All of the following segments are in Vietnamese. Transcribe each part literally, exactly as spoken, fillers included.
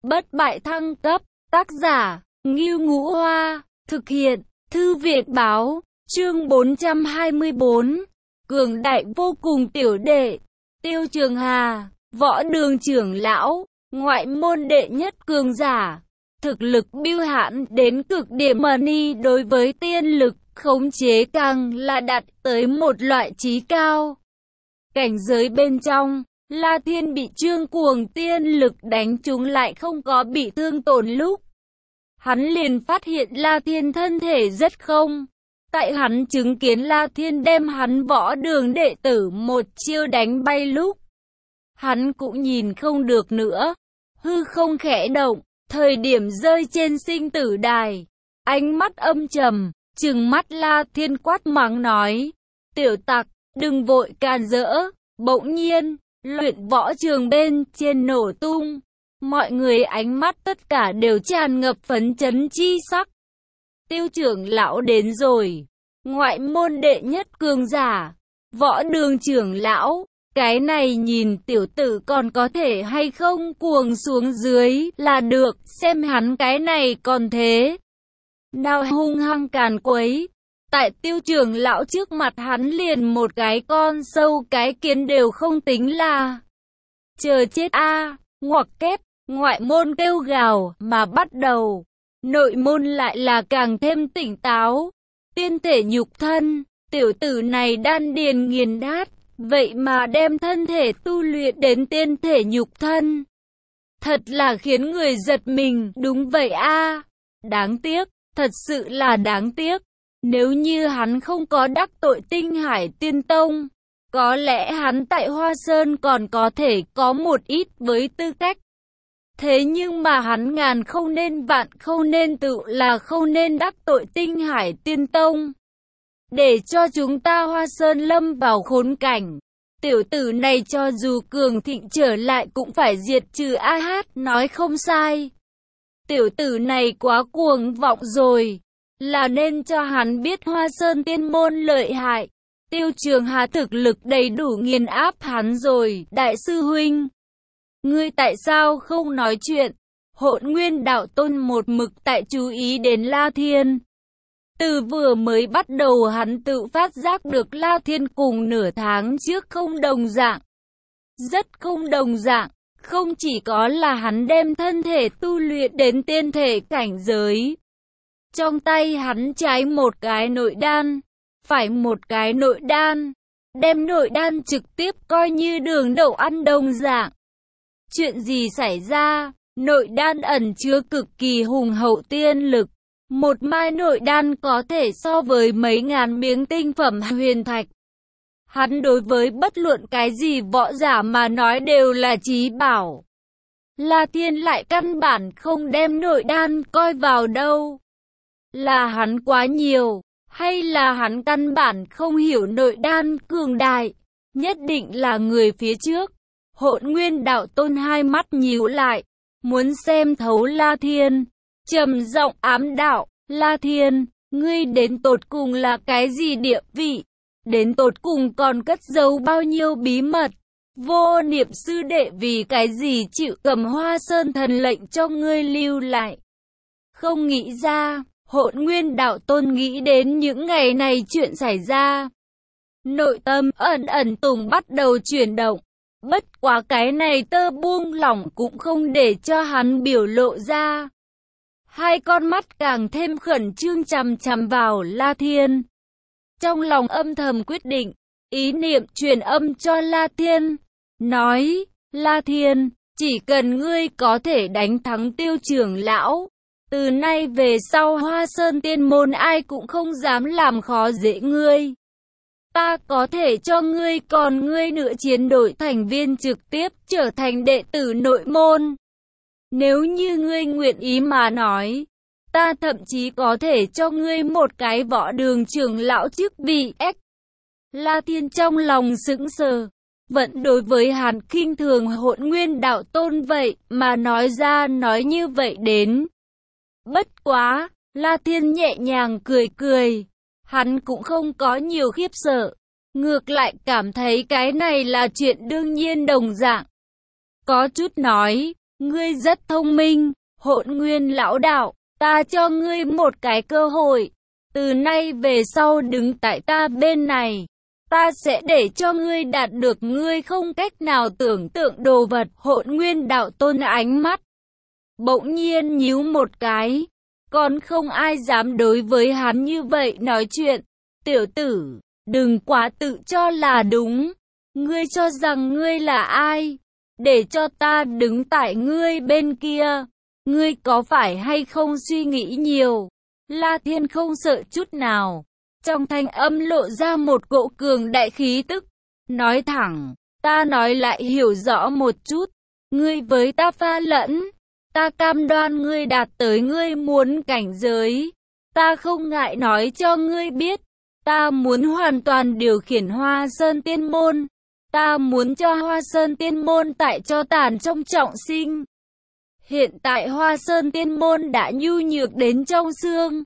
Bất bại thăng cấp, tác giả, Ngưu Ngũ Hoa, thực hiện, Thư viện báo, chương bốn trăm hai mươi tư, cường đại vô cùng tiểu đệ, Tiêu Trường Hà, võ đường trưởng lão, ngoại môn đệ nhất cường giả, thực lực bưu hãn đến cực điểm mà ni đối với tiên lực, khống chế càng là đạt tới một loại trí cao. Cảnh giới bên trong, La Thiên bị Trương Cuồng tiên lực đánh trúng lại không có bị thương tổn lúc. Hắn liền phát hiện La Thiên thân thể rất không. Tại hắn chứng kiến La Thiên đem hắn võ đường đệ tử một chiêu đánh bay lúc. Hắn cũng nhìn không được nữa. Hư không khẽ động, thời điểm rơi trên sinh tử đài. Ánh mắt âm trầm, trừng mắt La Thiên quát mắng nói. Tiểu tặc, đừng vội càn rỡ. Bỗng nhiên, luyện võ trường bên trên nổ tung. Mọi người ánh mắt tất cả đều tràn ngập phấn chấn chi sắc. Tiêu trưởng lão đến rồi. Ngoại môn đệ nhất cường giả. Võ đường trưởng lão. Cái này nhìn tiểu tử còn có thể hay không cuồng xuống dưới là được. Xem hắn cái này còn thế. Nào hung hăng càn quấy. Tại tiêu trưởng lão trước mặt hắn liền một cái con sâu cái kiến đều không tính là. Chờ chết a, ngoặc kép, ngoại môn kêu gào mà bắt đầu. Nội môn lại là càng thêm tỉnh táo. Tiên thể nhục thân, tiểu tử này đan điền nghiền nát, vậy mà đem thân thể tu luyện đến tiên thể nhục thân. Thật là khiến người giật mình, đúng vậy a. Đáng tiếc, thật sự là đáng tiếc. Nếu như hắn không có đắc tội Tinh Hải Tiên Tông, có lẽ hắn tại Hoa Sơn còn có thể có một ít với tư cách. Thế nhưng mà hắn ngàn không nên vạn không nên tự là không nên đắc tội Tinh Hải Tiên Tông. Để cho chúng ta Hoa Sơn lâm vào khốn cảnh. Tiểu tử này cho dù cường thịnh trở lại cũng phải diệt trừ a hát, nói không sai. Tiểu tử này quá cuồng vọng rồi. Là nên cho hắn biết Hoa Sơn tiên môn lợi hại. Tiêu Trường Hà thực lực đầy đủ nghiền áp hắn rồi, đại sư huynh. Ngươi tại sao không nói chuyện? Hỗn Nguyên đạo tôn một mực tại chú ý đến La Thiên. Từ vừa mới bắt đầu hắn tự phát giác được La Thiên cùng nửa tháng trước không đồng dạng. Rất không đồng dạng, không chỉ có là hắn đem thân thể tu luyện đến tiên thể cảnh giới. Trong tay hắn trái một cái nội đan, phải một cái nội đan, đem nội đan trực tiếp coi như đường đậu ăn đồng dạng. Chuyện gì xảy ra? Nội đan ẩn chứa cực kỳ hùng hậu tiên lực. Một mai nội đan có thể so với mấy ngàn miếng tinh phẩm huyền thạch. Hắn đối với bất luận cái gì võ giả mà nói đều là chí bảo. La Thiên lại căn bản không đem nội đan coi vào đâu. Là hắn quá nhiều, hay là hắn căn bản không hiểu nội đan cường đại, nhất định là người phía trước. Hỗn Nguyên đạo tôn hai mắt nhíu lại, muốn xem thấu La Thiên, trầm giọng ám đạo, La Thiên, ngươi đến tột cùng là cái gì địa vị, đến tột cùng còn cất giấu bao nhiêu bí mật, vô niệm sư đệ vì cái gì chịu cầm Hoa Sơn thần lệnh cho ngươi lưu lại. Không nghĩ ra. Hỗn Nguyên đạo tôn nghĩ đến những ngày này chuyện xảy ra. Nội tâm ẩn ẩn tùng bắt đầu chuyển động. Bất quá cái này tơ buông lỏng cũng không để cho hắn biểu lộ ra. Hai con mắt càng thêm khẩn trương chằm chằm vào La Thiên. Trong lòng âm thầm quyết định, ý niệm truyền âm cho La Thiên. Nói, La Thiên, chỉ cần ngươi có thể đánh thắng Tiêu trưởng lão. Từ nay về sau Hoa Sơn tiên môn ai cũng không dám làm khó dễ ngươi. Ta có thể cho ngươi còn ngươi nữa chiến đội thành viên trực tiếp trở thành đệ tử nội môn. Nếu như ngươi nguyện ý mà nói, ta thậm chí có thể cho ngươi một cái võ đường trưởng lão chức vị. La Thiên trong lòng sững sờ, vẫn đối với hắn khinh thường Hỗn Nguyên đạo tôn vậy mà nói ra nói như vậy đến. Bất quá, La Thiên nhẹ nhàng cười cười, hắn cũng không có nhiều khiếp sợ, ngược lại cảm thấy cái này là chuyện đương nhiên đồng dạng. Có chút nói, Ngươi rất thông minh, Hỗn Nguyên lão đạo, ta cho ngươi một cái cơ hội. Từ nay về sau đứng tại ta bên này. Ta sẽ để cho ngươi đạt được ngươi không cách nào tưởng tượng đồ vật. Hỗn Nguyên đạo tôn ánh mắt bỗng nhiên nhíu một cái. Còn không ai dám đối với hắn như vậy nói chuyện. Tiểu tử, đừng quá tự cho là đúng. Ngươi cho rằng ngươi là ai? Để cho ta đứng tại ngươi bên kia. Ngươi có phải hay không suy nghĩ nhiều? La Thiên không sợ chút nào. Trong thanh âm lộ ra một cỗ cường đại khí tức. Nói thẳng, ta nói lại hiểu rõ một chút. Ngươi với ta pha lẫn. Ta cam đoan ngươi đạt tới ngươi muốn cảnh giới. Ta không ngại nói cho ngươi biết. Ta muốn hoàn toàn điều khiển Hoa Sơn Tiên Môn. Ta muốn cho Hoa Sơn Tiên Môn tại cho tàn trong trọng sinh. Hiện tại Hoa Sơn Tiên Môn đã nhu nhược đến trong xương.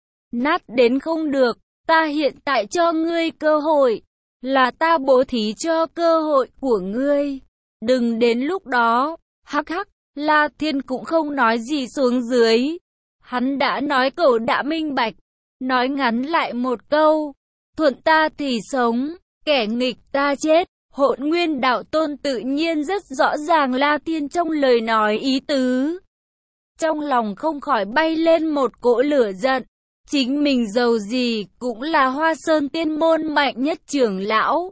Nát đến không được. Ta hiện tại cho ngươi cơ hội. Là ta bố thí cho cơ hội của ngươi. Đừng đến lúc đó. Hắc hắc. La Thiên cũng không nói gì xuống dưới. Hắn đã nói cậu đã minh bạch. Nói ngắn lại một câu. Thuận ta thì sống. Kẻ nghịch ta chết. Hỗn Nguyên đạo tôn tự nhiên rất rõ ràng La Thiên trong lời nói ý tứ. Trong lòng không khỏi bay lên một cỗ lửa giận. Chính mình giàu gì cũng là Hoa Sơn Tiên Môn mạnh nhất trưởng lão.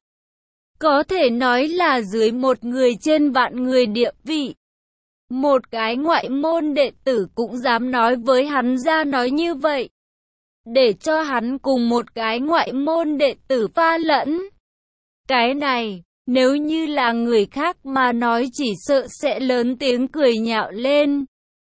Có thể nói là dưới một người trên vạn người địa vị. Một cái ngoại môn đệ tử cũng dám nói với hắn ra nói như vậy. Để cho hắn cùng một cái ngoại môn đệ tử pha lẫn. Cái này, nếu như là người khác mà nói chỉ sợ sẽ lớn tiếng cười nhạo lên.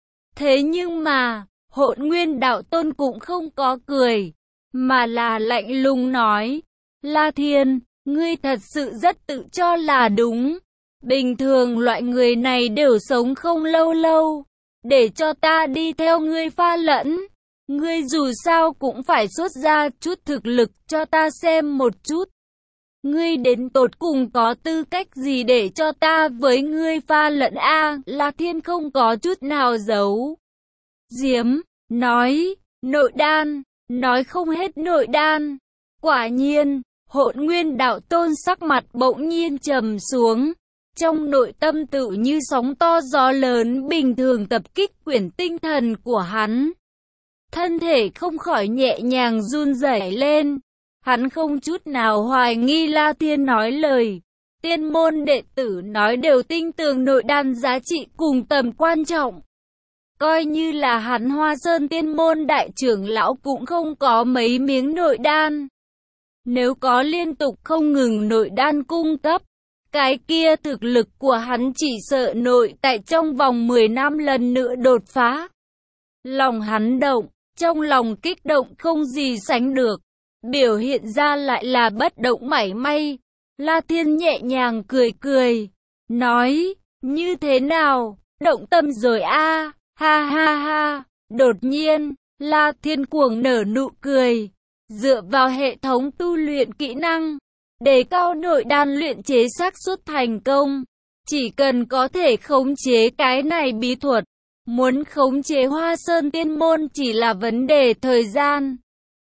Thế nhưng mà, Hỗn Nguyên đạo tôn cũng không có cười, mà là lạnh lùng nói. La Thiên, ngươi thật sự rất tự cho là đúng. Bình thường loại người này đều sống không lâu lâu. Để cho ta đi theo ngươi pha lẫn. Ngươi dù sao cũng phải xuất ra chút thực lực cho ta xem một chút. Ngươi đến tột cùng có tư cách gì để cho ta với ngươi pha lẫn a? La Thiên không có chút nào giấu giếm, nói, nội đan, nói không hết nội đan. Quả nhiên, Hỗn Nguyên đạo tôn sắc mặt bỗng nhiên trầm xuống. Trong nội tâm tự như sóng to gió lớn bình thường tập kích quyển tinh thần của hắn. Thân thể không khỏi nhẹ nhàng run rẩy lên. Hắn không chút nào hoài nghi La Thiên nói lời. Tiên môn đệ tử nói đều tin tưởng nội đan giá trị cùng tầm quan trọng. Coi như là hắn Hoa Sơn Tiên Môn đại trưởng lão cũng không có mấy miếng nội đan. Nếu có liên tục không ngừng nội đan cung cấp, cái kia thực lực của hắn chỉ sợ nội tại trong vòng mười năm lần nữa đột phá. Lòng hắn động, trong lòng kích động không gì sánh được. Biểu hiện ra lại là bất động mảy may. La Thiên nhẹ nhàng cười cười, nói, như thế nào, động tâm rồi a, ha ha ha. Đột nhiên, La Thiên cuồng nở nụ cười, dựa vào hệ thống tu luyện kỹ năng, đề cao nội đan luyện chế xác suất thành công. Chỉ cần có thể khống chế cái này bí thuật, muốn khống chế Hoa Sơn Tiên Môn chỉ là vấn đề thời gian.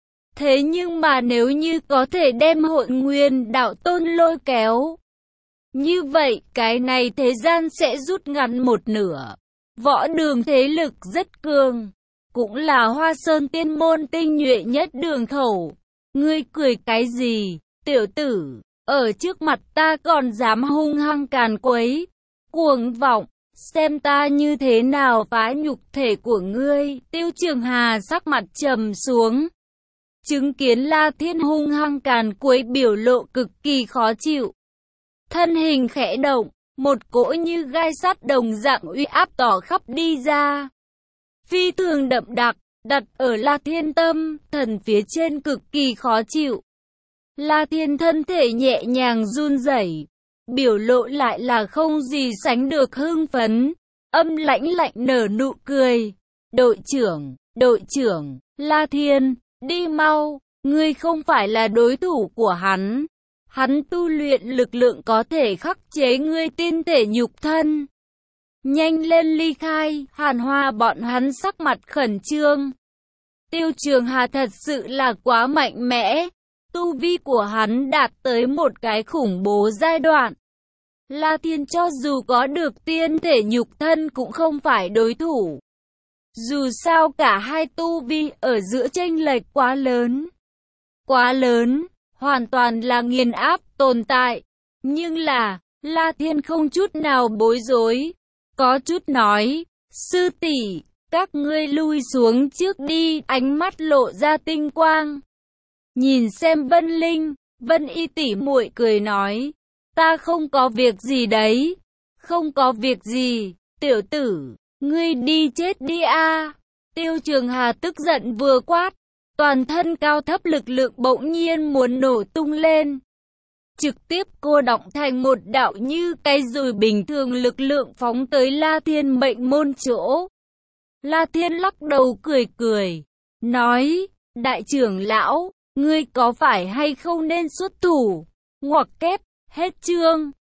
Thế nhưng mà nếu như có thể đem Hỗn Nguyên đạo tôn lôi kéo, như vậy cái này thế gian sẽ rút ngắn một nửa. Võ đường thế lực rất cường, cũng là Hoa Sơn Tiên Môn tinh nhuệ nhất đường khẩu. Ngươi cười cái gì, tiểu tử, ở trước mặt ta còn dám hung hăng càn quấy, cuồng vọng, xem ta như thế nào phá nhục thể của ngươi. Tiêu Trường Hà sắc mặt trầm xuống. Chứng kiến La Thiên hung hăng càn quấy biểu lộ cực kỳ khó chịu. Thân hình khẽ động, một cỗ như gai sắt đồng dạng uy áp tỏ khắp đi ra. Phi thường đậm đặc, đặt ở La Thiên tâm, thần phía trên cực kỳ khó chịu. La Thiên thân thể nhẹ nhàng run rẩy, biểu lộ lại là không gì sánh được hưng phấn, âm lãnh lạnh nở nụ cười. Đội trưởng, đội trưởng, La Thiên, đi mau, ngươi không phải là đối thủ của hắn. Hắn tu luyện lực lượng có thể khắc chế ngươi tiên thể nhục thân. nhanh lên ly khai. Hàn Hoa bọn hắn sắc mặt khẩn trương. Tiêu Trường Hà thật sự là quá mạnh mẽ. Tu vi của hắn đạt tới một cái khủng bố giai đoạn. La Thiên cho dù có được tiên thể nhục thân cũng không phải đối thủ. Dù sao cả hai tu vi ở giữa chênh lệch quá lớn. Quá lớn, hoàn toàn là nghiền áp tồn tại. Nhưng là, La Thiên không chút nào bối rối. Có chút nói, sư tỷ, các ngươi lui xuống trước đi, ánh mắt lộ ra tinh quang. Nhìn xem Vân Linh, Vân Y tỷ muội cười nói, ta không có việc gì đấy. Không có việc gì, tiểu tử, ngươi đi chết đi a. Tiêu Trường Hà tức giận vừa quát, toàn thân cao thấp lực lượng bỗng nhiên muốn nổ tung lên. Trực tiếp cô động thành một đạo như cái dùi bình thường lực lượng phóng tới La Thiên mệnh môn chỗ. La Thiên lắc đầu cười cười, nói, đại trưởng lão, ngươi có phải hay không nên xuất thủ? Ngoặc kép, hết chương.